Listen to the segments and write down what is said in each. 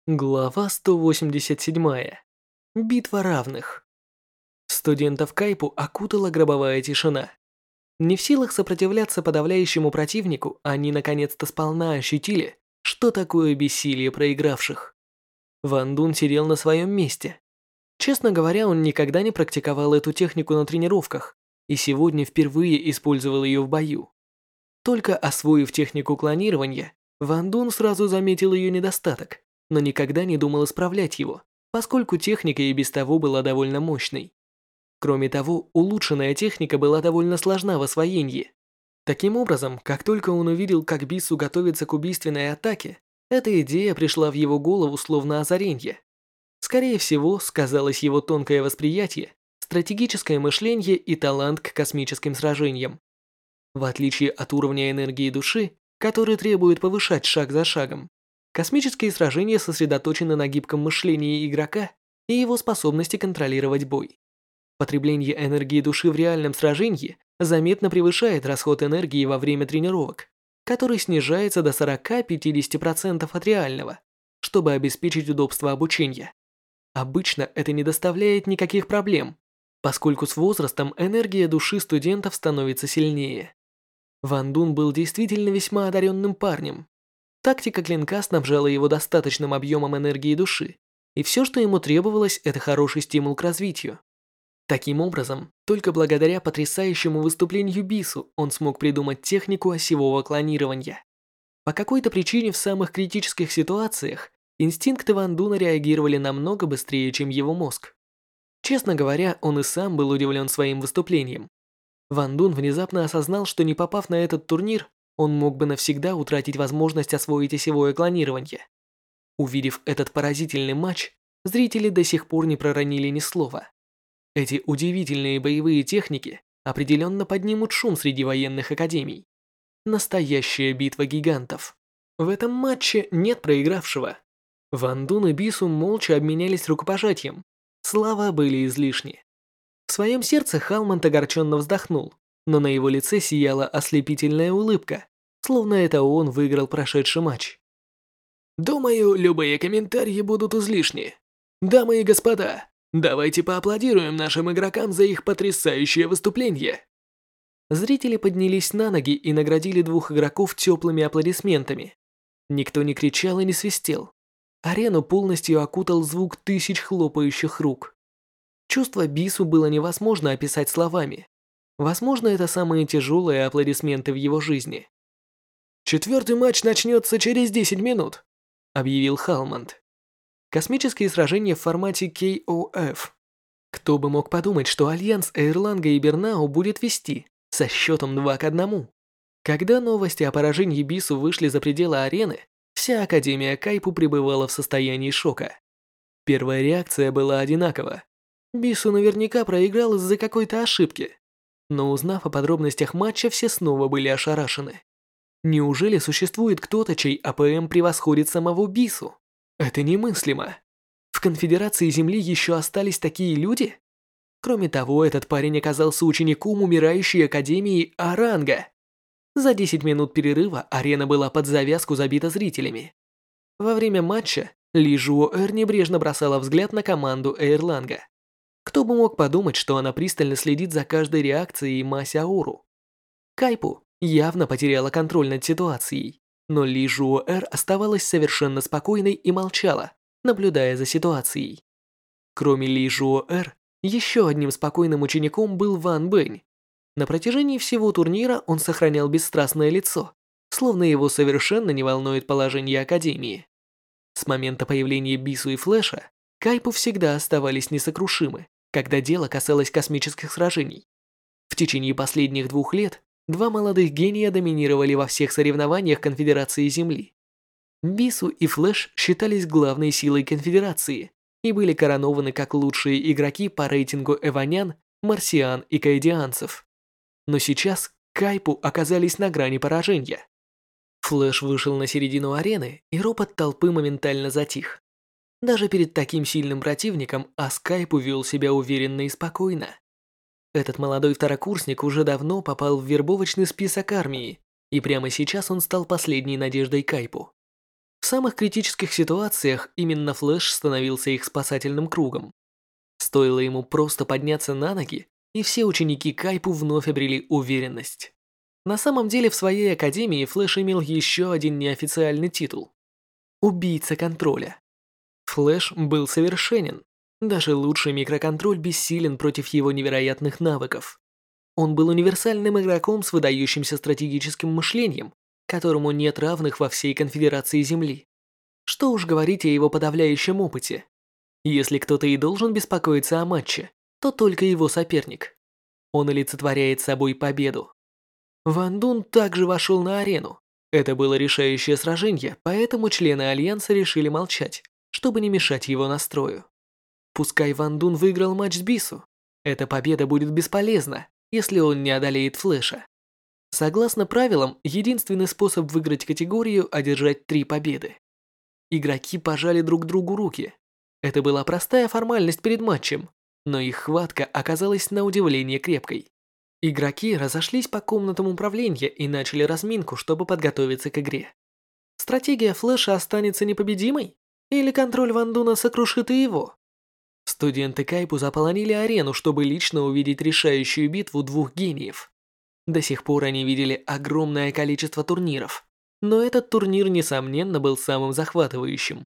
Глава 187. Битва равных. Студентов Кайпу окутала гробовая тишина. Не в силах сопротивляться подавляющему противнику, они наконец-то сполна ощутили, что такое бессилие проигравших. Ван Дун сидел на своем месте. Честно говоря, он никогда не практиковал эту технику на тренировках и сегодня впервые использовал ее в бою. Только освоив технику клонирования, Ван Дун сразу заметил ее недостаток, но никогда не думал исправлять его, поскольку техника и без того была довольно мощной. Кроме того, улучшенная техника была довольно сложна в освоении. Таким образом, как только он увидел, как Бису готовится к убийственной атаке, эта идея пришла в его голову словно озаренье. Скорее всего, сказалось его тонкое восприятие, стратегическое мышление и талант к космическим сражениям. В отличие от уровня энергии души, который требует повышать шаг за шагом, космические сражения сосредоточены на гибком мышлении игрока и его способности контролировать бой. Потребление энергии души в реальном сражении заметно превышает расход энергии во время тренировок, который снижается до 40-50% от реального, чтобы обеспечить удобство обучения. Обычно это не доставляет никаких проблем, поскольку с возрастом энергия души студентов становится сильнее. Ван Дун был действительно весьма одаренным парнем. Тактика клинка снабжала его достаточным объемом энергии души, и все, что ему требовалось, это хороший стимул к развитию. Таким образом, только благодаря потрясающему выступлению Бису он смог придумать технику осевого клонирования. По какой-то причине в самых критических ситуациях инстинкты Ван Дуна реагировали намного быстрее, чем его мозг. Честно говоря, он и сам был удивлен своим выступлением. Ван Дун внезапно осознал, что не попав на этот турнир, он мог бы навсегда утратить возможность освоить осевое клонирование. Увидев этот поразительный матч, зрители до сих пор не проронили ни слова. Эти удивительные боевые техники определенно поднимут шум среди военных академий. Настоящая битва гигантов. В этом матче нет проигравшего. Ван Дун и Бису молча обменялись рукопожатием. Слова были излишни. В своем сердце Халмонд огорченно вздохнул, но на его лице сияла ослепительная улыбка, словно это он выиграл прошедший матч. «Думаю, любые комментарии будут излишни. Дамы и господа, давайте поаплодируем нашим игрокам за их потрясающее выступление». Зрители поднялись на ноги и наградили двух игроков теплыми аплодисментами. Никто не кричал и не свистел. Арену полностью окутал звук тысяч хлопающих рук. Чувство Бису было невозможно описать словами. Возможно, это самые тяжелые аплодисменты в его жизни. «Четвертый матч начнется через 10 минут», — объявил Халмонд. Космические сражения в формате KOF. Кто бы мог подумать, что Альянс Эйрланга и Бернау будет вести со счетом 2-1. Когда новости о поражении Бису вышли за пределы арены, вся Академия Кайпу пребывала в состоянии шока. Первая реакция была одинакова. Бису наверняка проиграл из-за какой-то ошибки. Но узнав о подробностях матча, все снова были ошарашены. Неужели существует кто-то, чей АПМ превосходит самого Бису? Это немыслимо. В Конфедерации Земли еще остались такие люди? Кроме того, этот парень оказался учеником умирающей Академии А-ранга. За 10 минут перерыва арена была под завязку забита зрителями. Во время матча Ли Жуоэр небрежно бросала взгляд на команду Эйрланга. Кто бы мог подумать, что она пристально следит за каждой реакцией Ма Сяору. Кайпу явно потеряла контроль над ситуацией, но Ли Жуоэр оставалась совершенно спокойной и молчала, наблюдая за ситуацией. Кроме Ли Жуоэр, еще одним спокойным учеником был Ван Бэнь. На протяжении всего турнира он сохранял бесстрастное лицо, словно его совершенно не волнует положение Академии. С момента появления Бису и Флэша Кайпу всегда оставались несокрушимы, когда дело касалось космических сражений. В течение последних 2 лет два молодых гения доминировали во всех соревнованиях Конфедерации Земли. Бису и Флэш считались главной силой Конфедерации и были коронованы как лучшие игроки по рейтингу эванян, марсиан и каэдианцев. Но сейчас Кайпу оказались на грани поражения. Флэш вышел на середину арены, и ропот толпы моментально затих. Даже перед таким сильным противником Аскайпу вел себя уверенно и спокойно. Этот молодой второкурсник уже давно попал в вербовочный список армии, и прямо сейчас он стал последней надеждой Кайпу. В самых критических ситуациях именно Флэш становился их спасательным кругом. Стоило ему просто подняться на ноги, и все ученики Кайпу вновь обрели уверенность. На самом деле в своей академии Флэш имел еще один неофициальный титул – убийца контроля. Флэш был совершенен. Даже лучший микроконтроль бессилен против его невероятных навыков. Он был универсальным игроком с выдающимся стратегическим мышлением, которому нет равных во всей конфедерации Земли. Что уж говорить о его подавляющем опыте. Если кто-то и должен беспокоиться о матче, то только его соперник. Он олицетворяет собой победу. Ван Дун также вошел на арену. Это было решающее сражение, поэтому члены Альянса решили молчать, чтобы не мешать его настрою. Пускай Ван Дун выиграл матч с Бису, эта победа будет бесполезна, если он не одолеет Флэша. Согласно правилам, единственный способ выиграть категорию – одержать 3 победы. Игроки пожали друг другу руки. Это была простая формальность перед матчем, но их хватка оказалась на удивление крепкой. Игроки разошлись по комнатам управления и начали разминку, чтобы подготовиться к игре. Стратегия Флэша останется непобедимой? Или контроль Ван Дуна сокрушит и его? Студенты Кайпу заполонили арену, чтобы лично увидеть решающую битву двух гениев. До сих пор они видели огромное количество турниров, но этот турнир, несомненно, был самым захватывающим.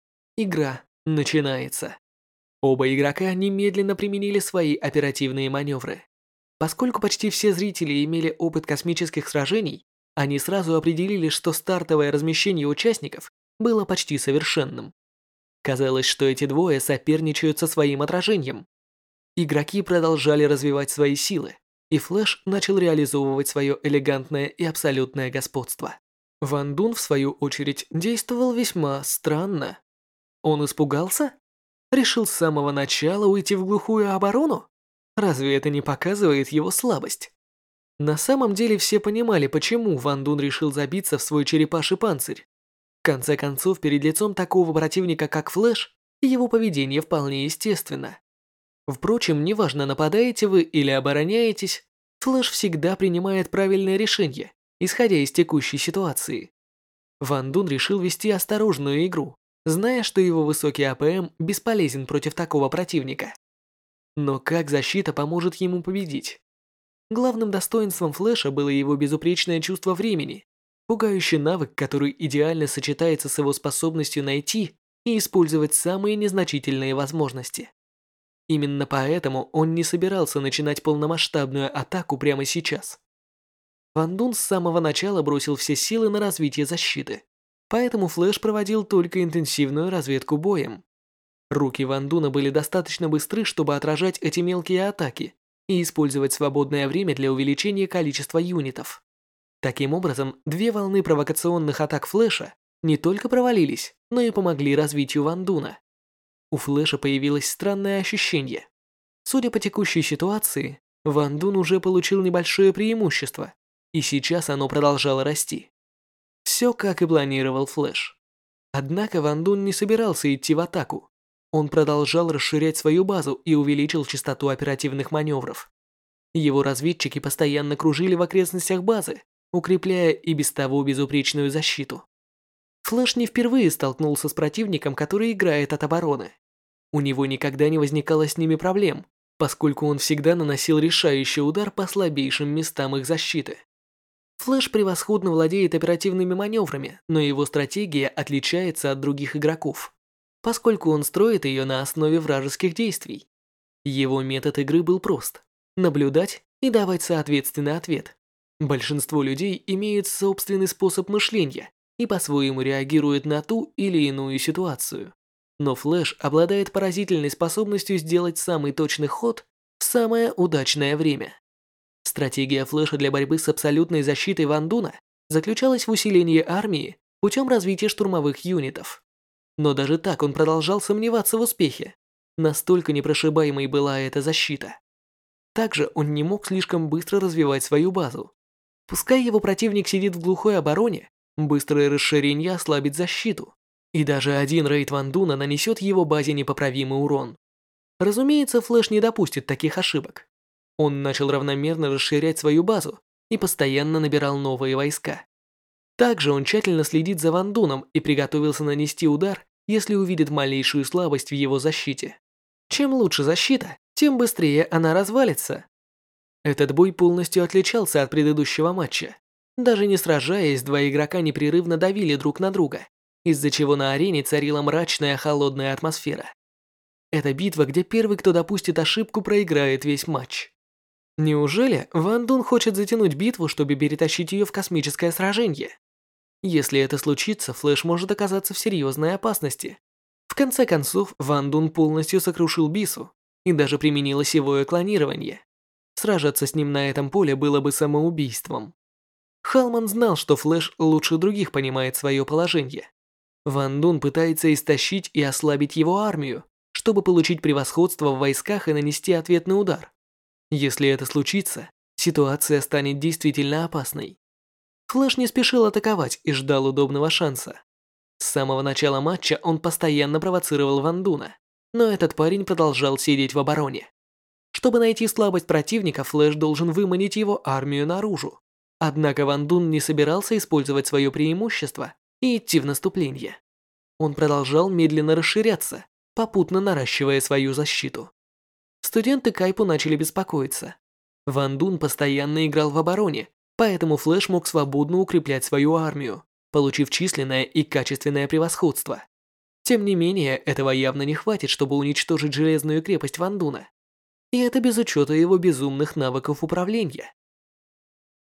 Игра начинается. Оба игрока немедленно применили свои оперативные маневры. Поскольку почти все зрители имели опыт космических сражений, они сразу определили, что стартовое размещение участников было почти совершенным. Казалось, что эти двое соперничают со своим отражением. Игроки продолжали развивать свои силы, и Флэш начал реализовывать свое элегантное и абсолютное господство. Ван Дун, в свою очередь, действовал весьма странно. Он испугался? Решил с самого начала уйти в глухую оборону? Разве это не показывает его слабость? На самом деле все понимали, почему Ван Дун решил забиться в свой черепаший панцирь. В конце концов, перед лицом такого противника, как Флэш, его поведение вполне естественно. Впрочем, неважно, нападаете вы или обороняетесь, Флэш всегда принимает правильное решение, исходя из текущей ситуации. Ван Дун решил вести осторожную игру, зная, что его высокий АПМ бесполезен против такого противника. Но как защита поможет ему победить? Главным достоинством Флэша было его безупречное чувство времени, пугающий навык, который идеально сочетается с его способностью найти и использовать самые незначительные возможности. Именно поэтому он не собирался начинать полномасштабную атаку прямо сейчас. Ван Дун с самого начала бросил все силы на развитие защиты, поэтому Флэш проводил только интенсивную разведку боем. Руки Ван Дуна были достаточно быстры, чтобы отражать эти мелкие атаки и использовать свободное время для увеличения количества юнитов. Таким образом, 2 волны провокационных атак Флэша не только провалились, но и помогли развитию Ван Дуна. У Флэша появилось странное ощущение. Судя по текущей ситуации, Ван Дун уже получил небольшое преимущество, и сейчас оно продолжало расти. Все как и планировал Флэш. Однако Ван Дун не собирался идти в атаку. Он продолжал расширять свою базу и увеличил частоту оперативных маневров. Его разведчики постоянно кружили в окрестностях базы, укрепляя и без того безупречную защиту. Флэш не впервые столкнулся с противником, который играет от обороны. У него никогда не возникало с ними проблем, поскольку он всегда наносил решающий удар по слабейшим местам их защиты. Флэш превосходно владеет оперативными маневрами, но его стратегия отличается от других игроков, поскольку он строит ее на основе вражеских действий. Его метод игры был прост – наблюдать и давать соответственный ответ. Большинство людей имеют собственный способ мышления и по-своему реагируют на ту или иную ситуацию. Но Флэш обладает поразительной способностью сделать самый точный ход в самое удачное время. Стратегия Флэша для борьбы с абсолютной защитой Ван Дуна заключалась в усилении армии путем развития штурмовых юнитов. Но даже так он продолжал сомневаться в успехе. Настолько непрошибаемой была эта защита. Также он не мог слишком быстро развивать свою базу. Пускай его противник сидит в глухой обороне, быстрое расширение ослабит защиту, и даже один рейд Ван Дуна нанесет его базе непоправимый урон. Разумеется, Флэш не допустит таких ошибок. Он начал равномерно расширять свою базу и постоянно набирал новые войска. Также он тщательно следит за Ван Дуном и приготовился нанести удар, если увидит малейшую слабость в его защите. Чем лучше защита, тем быстрее она развалится. Этот бой полностью отличался от предыдущего матча. Даже не сражаясь, два игрока непрерывно давили друг на друга, из-за чего на арене царила мрачная холодная атмосфера. Это битва, где первый, кто допустит ошибку, проиграет весь матч. Неужели Ван Дун хочет затянуть битву, чтобы перетащить ее в космическое сражение? Если это случится, Флэш может оказаться в серьезной опасности. В конце концов, Ван Дун полностью сокрушил Бису и даже применил осевое клонирование. Сражаться с ним на этом поле было бы самоубийством. Халман знал, что Флэш лучше других понимает свое положение. Ван Дун пытается истощить и ослабить его армию, чтобы получить превосходство в войсках и нанести ответный удар. Если это случится, ситуация станет действительно опасной. Флэш не спешил атаковать и ждал удобного шанса. С самого начала матча он постоянно провоцировал Ван Дуна, но этот парень продолжал сидеть в обороне. Чтобы найти слабость противника, Флэш должен выманить его армию наружу. Однако Ван Дун не собирался использовать свое преимущество и идти в наступление. Он продолжал медленно расширяться, попутно наращивая свою защиту. Студенты Кайпу начали беспокоиться. Ван Дун постоянно играл в обороне, поэтому Флэш мог свободно укреплять свою армию, получив численное и качественное превосходство. Тем не менее, этого явно не хватит, чтобы уничтожить железную крепость Ван Дуна. И это без учета его безумных навыков управления.